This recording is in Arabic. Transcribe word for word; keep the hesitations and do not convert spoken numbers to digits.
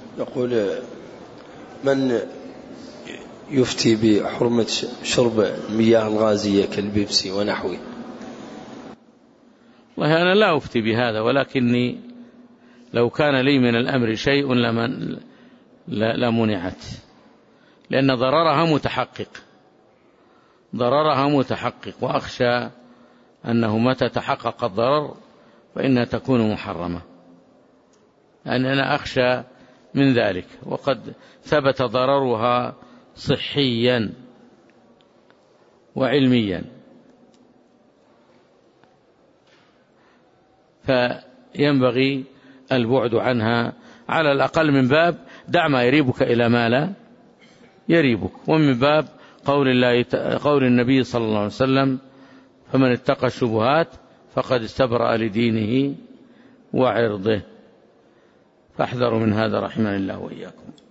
يقول: من يفتي بحرمة شرب المياه الغازية كالبيبسي ونحوه؟ والله أنا لا أفتي بهذا، ولكني لو كان لي من الأمر شيء لمن لمنعت، لأن ضررها متحقق ضررها متحقق وأخشى أنه متى تحقق الضرر فإنها تكون محرمة، أن أنا أخشى من ذلك، وقد ثبت ضررها صحيا وعلميا، فينبغي البعد عنها على الأقل من باب دع ما يريبك إلى ما لا يريبك، ومن باب قول الله قول النبي صلى الله عليه وسلم: فمن اتقى الشبهات فقد استبرأ لدينه وعرضه. فاحذروا من هذا رحمن الله وإياكم.